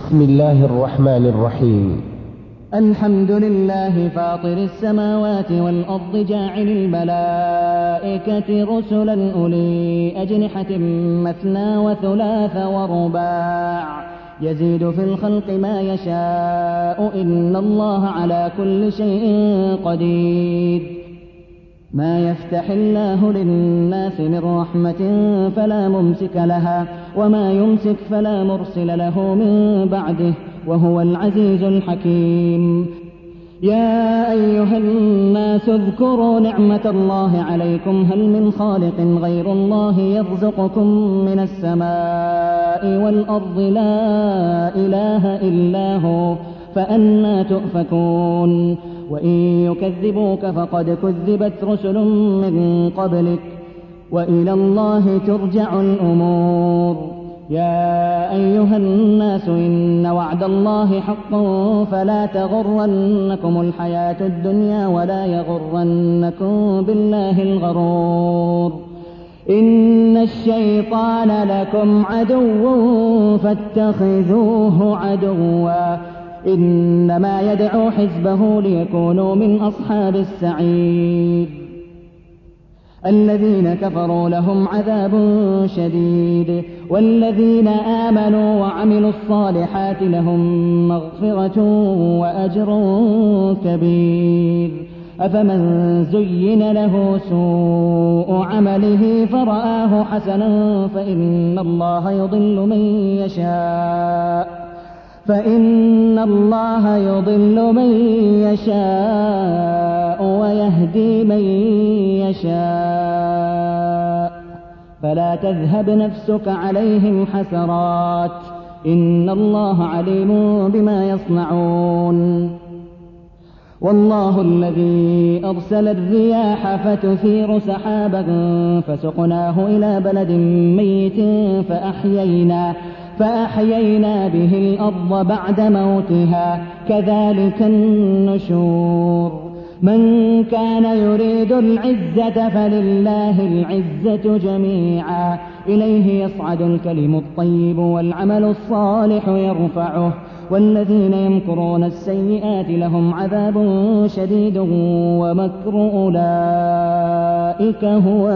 بسم الله الرحمن الرحيم. الحمد لله فاطر السماوات والأرض جاعل الملائكة رسلا أولي أجنحة مثنى وثلاث ورباع يزيد في الخلق ما يشاء إن الله على كل شيء قدير. ما يفتح الله للناس من رحمة فلا ممسك لها وما يمسك فلا مرسل له من بعده وهو العزيز الحكيم. يا أيها الناس اذكروا نعمة الله عليكم هل من خالق غير الله يرزقكم من السماء والأرض لا إله إلا هو فأنى تؤفكون. وإن يكذبوك فقد كذبت رسل من قبلك وإلى الله ترجع الأمور. يا أيها الناس إن وعد الله حق فلا تغرنكم الحياة الدنيا ولا يغرنكم بالله الغرور. إن الشيطان لكم عدو فاتخذوه عدوا إنما يدعو حزبه ليكونوا من أصحاب السعير. الذين كفروا لهم عذاب شديد والذين آمنوا وعملوا الصالحات لهم مغفرة وأجر كبير. أفمن زين له سوء عمله فرآه حسنا فإن الله يضل من يشاء ويهدي من يشاء فلا تذهب نفسك عليهم حسرات إن الله عليم بما يصنعون. والله الذي أرسل الرياح فتثير سحابا فسقناه إلى بلد ميت فأحيينا به الأرض بعد موتها كذلك النشور. من كان يريد العزة فلله العزة جميعا إليه يصعد الكلم الطيب والعمل الصالح يرفعه والذين يمكرون السيئات لهم عذاب شديد ومكر أولئك هو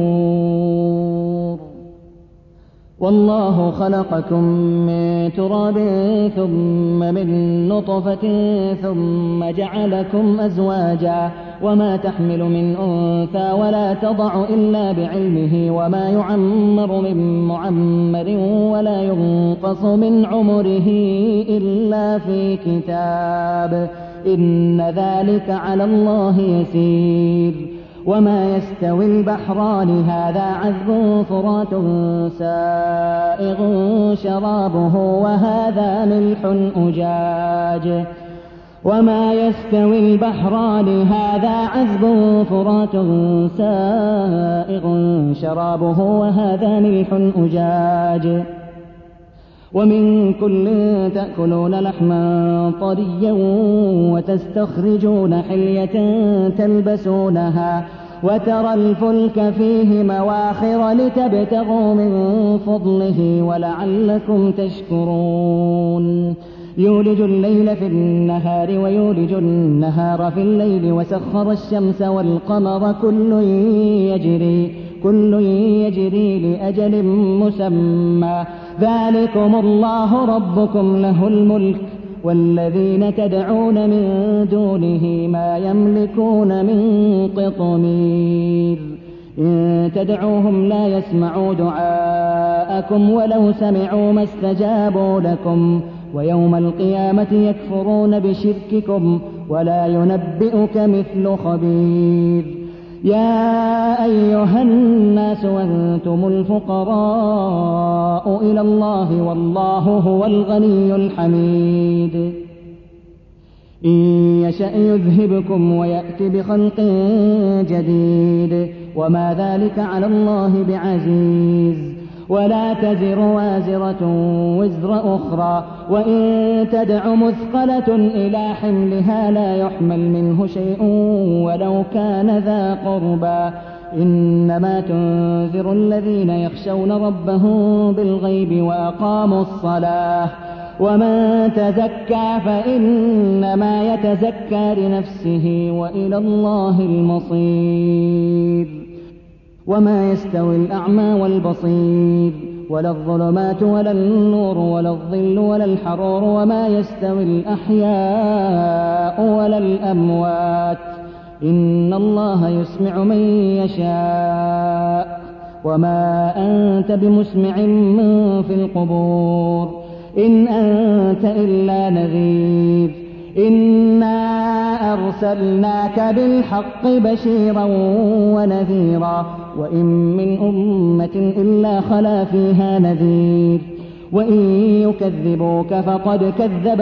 يبور. والله خلقكم من تراب ثم من نطفة ثم جعلكم أزواجا وما تحمل من أنثى ولا تضع إلا بعلمه وما يعمر من معمر ولا ينقص من عمره إلا في كتاب إن ذلك على الله يسير. وما يستوي البحران هذا عذب فرات سائغ شرابه وهذا ملح أجاج وما يستوي البحران هذا عذب فرات سائغ شرابه وهذا ملح أجاج ومن كل تأكلون لحما طريا وتستخرجون حلية تلبسونها وترى الفلك فيه مواخر لتبتغوا من فضله ولعلكم تشكرون. يولج الليل في النهار ويولج النهار في الليل وسخر الشمس والقمر كل يجري لأجل مسمى ذلكم الله ربكم له الملك والذين تدعون من دونه ما يملكون من قطمير. إن تدعوهم لا يسمعوا دعاءكم ولو سمعوا ما استجابوا لكم ويوم القيامة يكفرون بشرككم ولا ينبئك مثل خبير. يا أيها الناس أنتم الفقراء إلى الله والله هو الغني الحميد. إن يشأ يذهبكم ويأتي بخلق جديد وما ذلك على الله بعزيز. ولا تزر وازرة وزر أخرى وإن تدع مثقلة إلى حملها لا يحمل منه شيء ولو كان ذا قربى إنما تنذر الذين يخشون ربهم بالغيب ومن تزكى فإنما يتزكى لنفسه وإلى الله المصير وما يستوي الأعمى والبصير ولا الظلمات ولا النور ولا الظل ولا الحرور وما يستوي الأحياء ولا الأموات إن الله يسمع من يشاء وما أنت بمسمع من في القبور إن أنت إلا نذير إنا أرسلناك بالحق بشيرا ونذيرا وإن من أمة إلا خلا فيها نذير وإن يكذبوك فقد كذب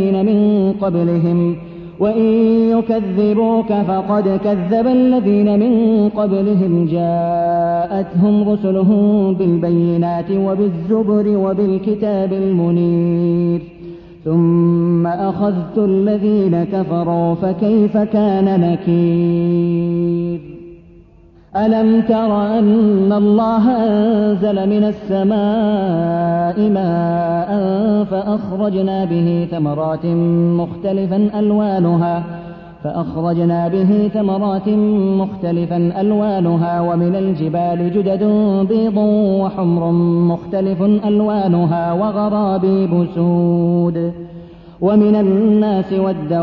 الذين من قبلهم جاءتهم رسلهم بالبينات وبالزبر وبالكتاب المنير ثم أخذت الذين كفروا فكيف كان نكير ألم تر أن الله أنزل من السماء ماء فأخرجنا به ثمرات مختلفا ألوانها ومن الجبال جدد بيض وحمر مختلف ألوانها وغرابيب سود ومن الناس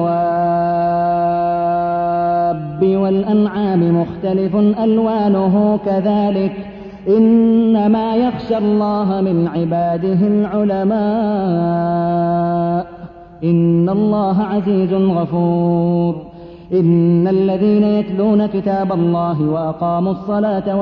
والدواب والأنعام مختلف ألوانه كذلك إنما يخشى الله من عباده العلماء إن الله عزيز غفور إن الذين يتلون كتاب الله وأقاموا الصلاة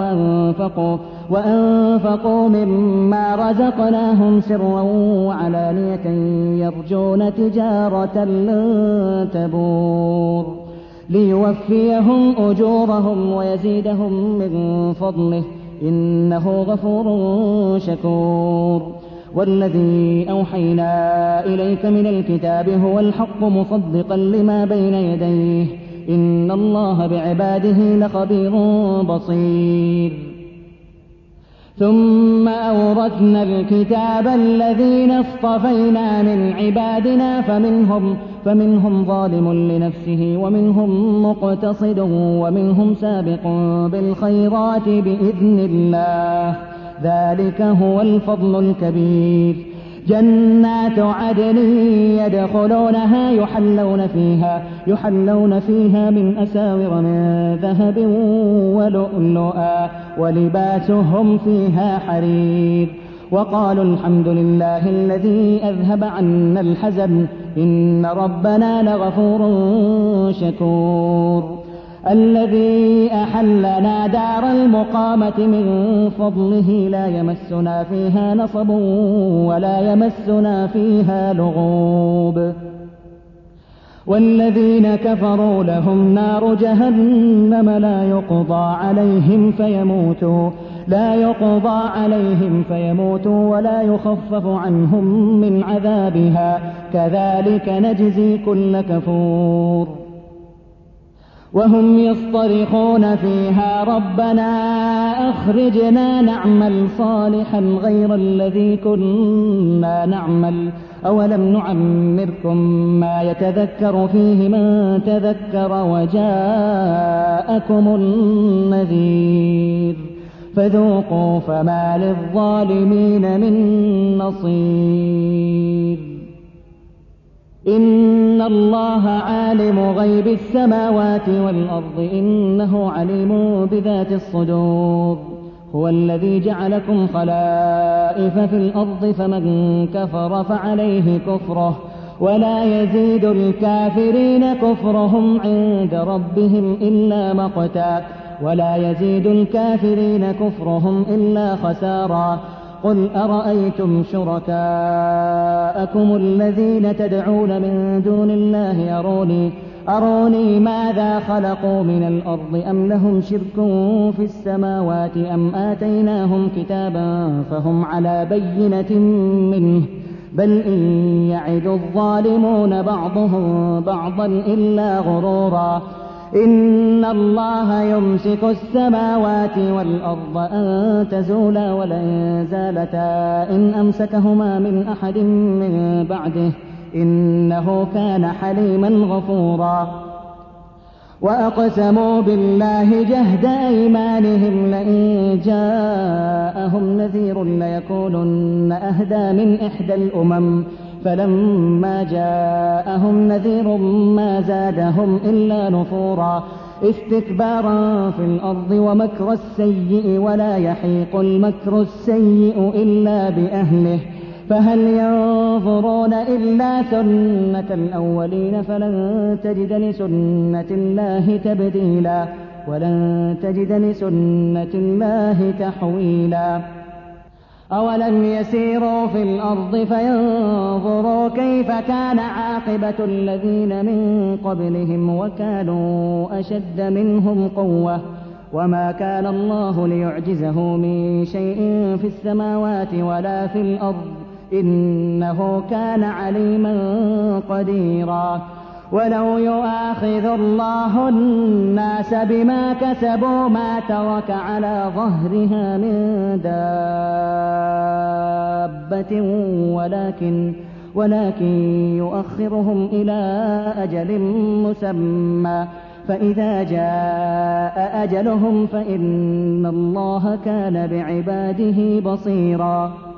وأنفقوا مما رزقناهم سرا وعلانية يرجون تجارة لن تبور ليوفيهم أجورهم ويزيدهم من فضله إنه غفور شكور والذي أوحينا إليك من الكتاب هو الحق مصدقا لما بين يديه إن الله بعباده لخبير بصير ثم أورثنا الكتاب الذين اصطفينا من عبادنا فمنهم ظالم لنفسه ومنهم مقتصد ومنهم سابق بالخيرات بإذن الله ذلك هو الفضل الكبير جنات عدن يدخلونها يحلون فيها من أساور من ذهب ولؤلؤا ولباسهم فيها حرير وقالوا الحمد لله الذي أذهب عنا الحزن إن ربنا لغفور شكور الذي أحلنا دار المقامة من فضله لا يمسنا فيها نصب ولا يمسنا فيها لغوب والذين كفروا لهم نار جهنم لا يقضى عليهم فيموتوا ولا يخفف عنهم من عذابها كذلك نجزي كل كفور وهم يصطرخون فيها ربنا أخرجنا نعمل صالحا غير الذي كنا نعمل أولم نعمركم ما يتذكر فيه من تذكر وجاءكم النذير فذوقوا فما للظالمين من نصير إن الله عالم غيب السماوات والأرض إنه عليم بذات الصدور هو الذي جعلكم خلائف في الأرض فمن كفر فعليه كفره ولا يزيد الكافرين كفرهم عند ربهم إلا مقتا خسارا قل أرأيتم شركاءكم الذين تدعون من دون الله أروني ماذا خلقوا من الأرض أم لهم شرك في السماوات أم آتيناهم كتابا فهم على بينة منه بل إن يعد الظالمون بعضهم بعضا إلا غرورا إن الله يمسك السماوات والأرض أن تزولا ولئن زالتا إن أمسكهما من أحد من بعده إنه كان حليما غفورا وأقسموا بالله جهد أيمانهم لئن جاءهم نذير ليكونن أهدى من إحدى الأمم فلما جاءهم نذير ما زادهم إلا نفورا استكبارا في الأرض ومكر السيء ولا يحيق المكر السيء إلا بأهله فهل ينظرون إلا سنة الأولين فلن تجد لسنة الله تبديلا ولن تجد لسنة الله تحويلا أولم يسيروا في الأرض فينظروا كيف كان عاقبة الذين من قبلهم وكانوا أشد منهم قوة وما كان الله ليعجزه من شيء في السماوات ولا في الأرض إنه كان عليما قديرا ولو يؤاخذ الله الناس بما كسبوا ما ترك على ظهرها من دابة ولكن يؤخرهم إلى أجل مسمى فإذا جاء أجلهم فإن الله كان بعباده بصيرا